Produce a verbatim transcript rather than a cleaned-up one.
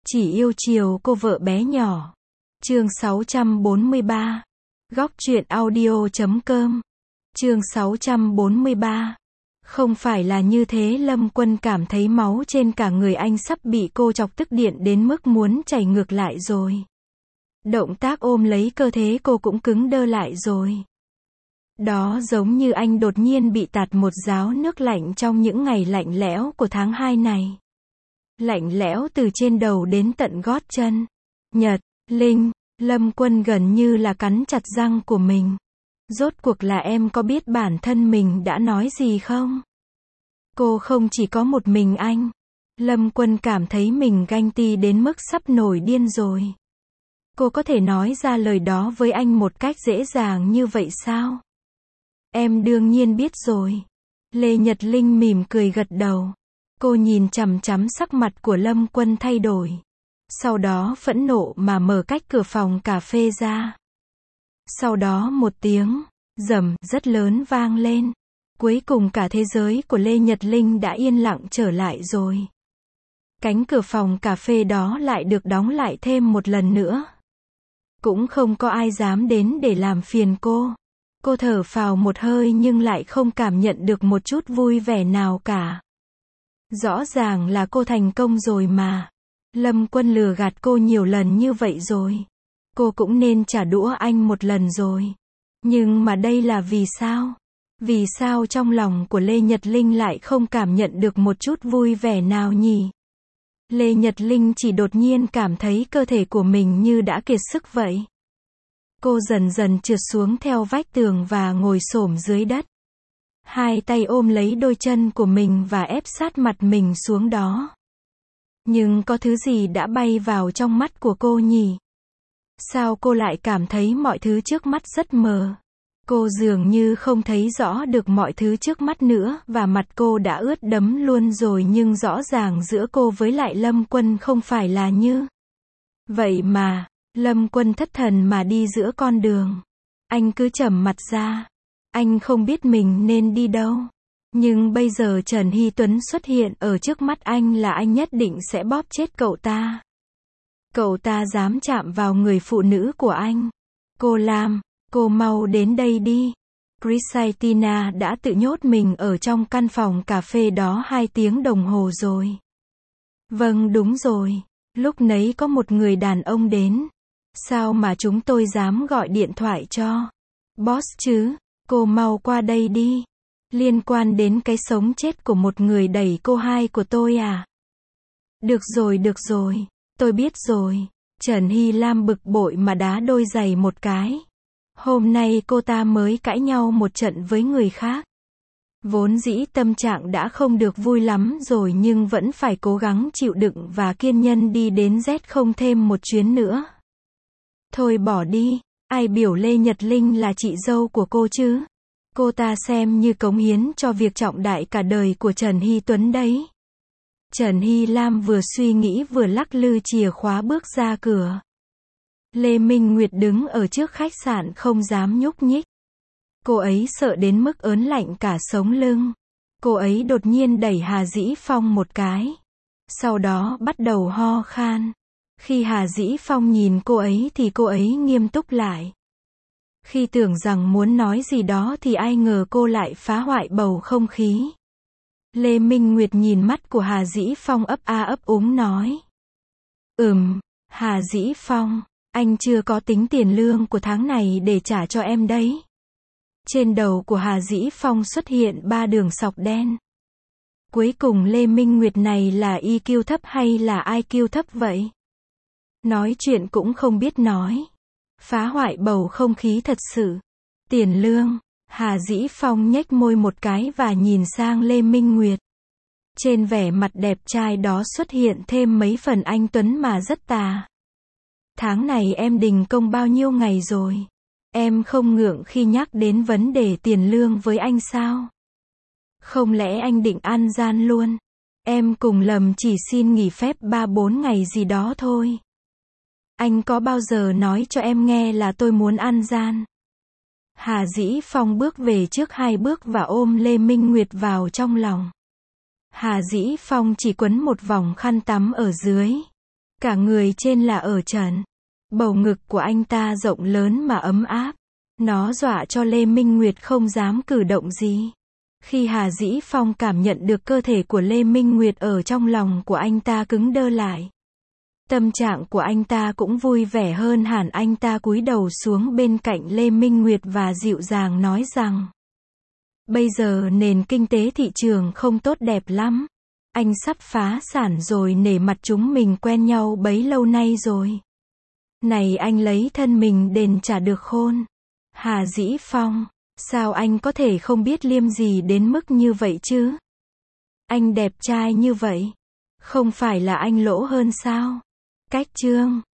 Chỉ yêu chiều cô vợ bé nhỏ. Chương sáu trăm bốn mươi ba. Góc truyện audio chấm com. Chương sáu trăm bốn mươi ba. Không phải là như thế, Lâm Quân cảm thấy máu trên cả người anh sắp bị cô chọc tức điện đến mức muốn chảy ngược lại rồi. Động tác ôm lấy cơ thể cô cũng cứng đơ lại rồi. Đó giống như anh đột nhiên bị tạt một gáo nước lạnh trong những ngày lạnh lẽo của tháng hai này. Lạnh lẽo từ trên đầu đến tận gót chân. Nhật, Linh, Lâm Quân gần như là cắn chặt răng của mình. Rốt cuộc là em có biết bản thân mình đã nói gì không? Cô không chỉ có một mình anh. Lâm Quân cảm thấy mình ganh tị đến mức sắp nổi điên rồi. Cô có thể nói ra lời đó với anh một cách dễ dàng như vậy sao? Em đương nhiên biết rồi. Lê Nhật Linh mỉm cười gật đầu. Cô nhìn chằm chằm sắc mặt của Lâm Quân thay đổi. Sau đó phẫn nộ mà mở cách cửa phòng cà phê ra. Sau đó một tiếng rầm rất lớn vang lên. Cuối cùng cả thế giới của Lê Nhật Linh đã yên lặng trở lại rồi. Cánh cửa phòng cà phê đó lại được đóng lại thêm một lần nữa. Cũng không có ai dám đến để làm phiền cô. Cô thở phào một hơi nhưng lại không cảm nhận được một chút vui vẻ nào cả. Rõ ràng là cô thành công rồi mà. Lâm Quân lừa gạt cô nhiều lần như vậy rồi. Cô cũng nên trả đũa anh một lần rồi. Nhưng mà đây là vì sao? Vì sao trong lòng của Lê Nhật Linh lại không cảm nhận được một chút vui vẻ nào nhỉ? Lê Nhật Linh chỉ đột nhiên cảm thấy cơ thể của mình như đã kiệt sức vậy. Cô dần dần trượt xuống theo vách tường và ngồi xổm dưới đất. Hai tay ôm lấy đôi chân của mình và ép sát mặt mình xuống đó. Nhưng có thứ gì đã bay vào trong mắt của cô nhỉ? Sao cô lại cảm thấy mọi thứ trước mắt rất mờ? Cô dường như không thấy rõ được mọi thứ trước mắt nữa và mặt cô đã ướt đẫm luôn rồi, nhưng rõ ràng giữa cô với lại Lâm Quân không phải là như vậy mà. Lâm Quân thất thần mà đi giữa con đường. Anh cứ trầm mặt ra. Anh không biết mình nên đi đâu. Nhưng bây giờ Trần Hy Tuấn xuất hiện ở trước mắt anh là anh nhất định sẽ bóp chết cậu ta. Cậu ta dám chạm vào người phụ nữ của anh. Cô Lam, cô mau đến đây đi. Christina đã tự nhốt mình ở trong căn phòng cà phê đó hai tiếng đồng hồ rồi. Vâng, đúng rồi. Lúc nấy có một người đàn ông đến. Sao mà chúng tôi dám gọi điện thoại cho boss chứ? Cô mau qua đây đi. Liên quan đến cái sống chết của một người đẩy cô hai của tôi à? Được rồi, được rồi. Tôi biết rồi. Trần Hy Lam bực bội mà đá đôi giày một cái. Hôm nay cô ta mới cãi nhau một trận với người khác. Vốn dĩ tâm trạng đã không được vui lắm rồi nhưng vẫn phải cố gắng chịu đựng và kiên nhẫn đi đến Z không thêm một chuyến nữa. Thôi bỏ đi. Ai biểu Lê Nhật Linh là chị dâu của cô chứ? Cô ta xem như cống hiến cho việc trọng đại cả đời của Trần Hy Tuấn đấy. Trần Hy Lam vừa suy nghĩ vừa lắc lư chìa khóa bước ra cửa. Lê Minh Nguyệt đứng ở trước khách sạn không dám nhúc nhích. Cô ấy sợ đến mức ớn lạnh cả sống lưng. Cô ấy đột nhiên đẩy Hà Dĩ Phong một cái. Sau đó bắt đầu ho khan. Khi Hà Dĩ Phong nhìn cô ấy thì cô ấy nghiêm túc lại. Khi tưởng rằng muốn nói gì đó thì ai ngờ cô lại phá hoại bầu không khí. Lê Minh Nguyệt nhìn mắt của Hà Dĩ Phong ấp a ấp úng nói. Ừm, Hà Dĩ Phong, anh chưa có tính tiền lương của tháng này để trả cho em đấy. Trên đầu của Hà Dĩ Phong xuất hiện ba đường sọc đen. Cuối cùng Lê Minh Nguyệt này là i kiu thấp hay là i kiu thấp vậy? Nói chuyện cũng không biết nói. Phá hoại bầu không khí thật sự. Tiền lương. Hà Dĩ Phong nhếch môi một cái và nhìn sang Lê Minh Nguyệt. Trên vẻ mặt đẹp trai đó xuất hiện thêm mấy phần anh tuấn mà rất tà. Tháng này em đình công bao nhiêu ngày rồi? Em không ngượng khi nhắc đến vấn đề tiền lương với anh sao? Không lẽ anh định ăn gian luôn? Em cùng Lầm chỉ xin nghỉ phép ba bốn ngày gì đó thôi. Anh có bao giờ nói cho em nghe là tôi muốn ăn gian? Hà Dĩ Phong bước về trước hai bước và ôm Lê Minh Nguyệt vào trong lòng. Hà Dĩ Phong chỉ quấn một vòng khăn tắm ở dưới. Cả người trên là ở trần. Bầu ngực của anh ta rộng lớn mà ấm áp. Nó dọa cho Lê Minh Nguyệt không dám cử động gì. Khi Hà Dĩ Phong cảm nhận được cơ thể của Lê Minh Nguyệt ở trong lòng của anh ta cứng đơ lại. Tâm trạng của anh ta cũng vui vẻ hơn hẳn, anh ta cúi đầu xuống bên cạnh Lê Minh Nguyệt và dịu dàng nói rằng: Bây giờ nền kinh tế thị trường không tốt đẹp lắm. Anh sắp phá sản rồi, nể mặt chúng mình quen nhau bấy lâu nay rồi. Này anh lấy thân mình đền trả được khôn. Hà Dĩ Phong, sao anh có thể không biết liêm gì đến mức như vậy chứ? Anh đẹp trai như vậy, không phải là anh lỗ hơn sao? Cách chương